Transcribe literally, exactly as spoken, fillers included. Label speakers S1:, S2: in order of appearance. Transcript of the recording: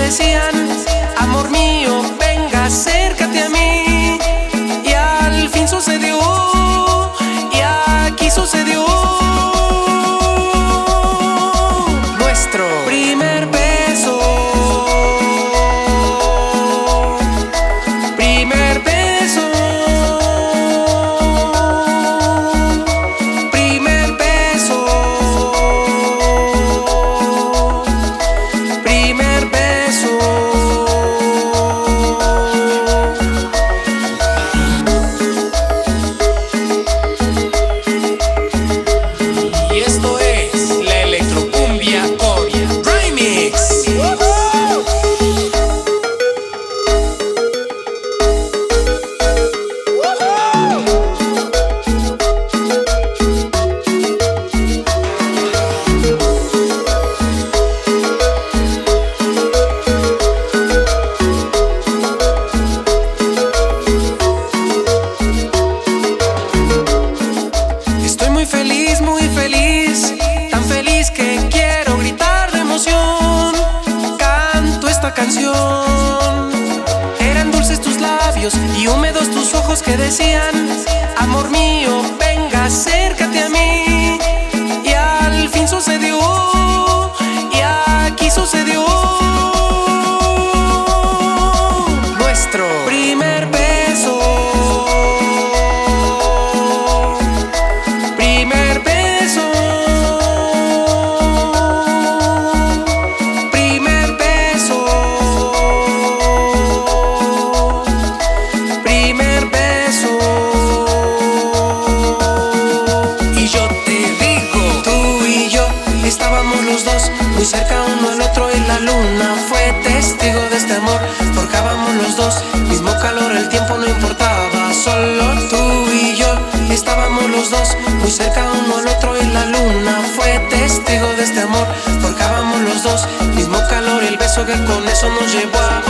S1: decían: amor mío, venga, acércate a mí. Y al fin sucedió, y aquí sucedió nuestro primer beso. Primer beso. Primer beso. Primer beso. Y esto es la Electrocumbia Coria Remix. Estoy muy feliz, muy feliz, tan feliz que quiero gritar de emoción. Canto esta canción. Eran dulces tus labios y húmedos tus ojos que decían: amor mío, venga, acércate a mí. Y al fin sucedió, y aquí sucedió nuestro primer beso. Primer beso. Primer beso. Primer beso. Y yo te digo, tú y yo estábamos los dos muy cerca uno al otro, y la luna fue testigo de este amor. Forjábamos los dos, mismo calor, el tiempo no importaba, solo tú y yo estábamos los dos muy cerca uno al otro, y la luna fue testigo de este amor. Forjábamos los dos, mismo calor, el beso que con eso nos llevó a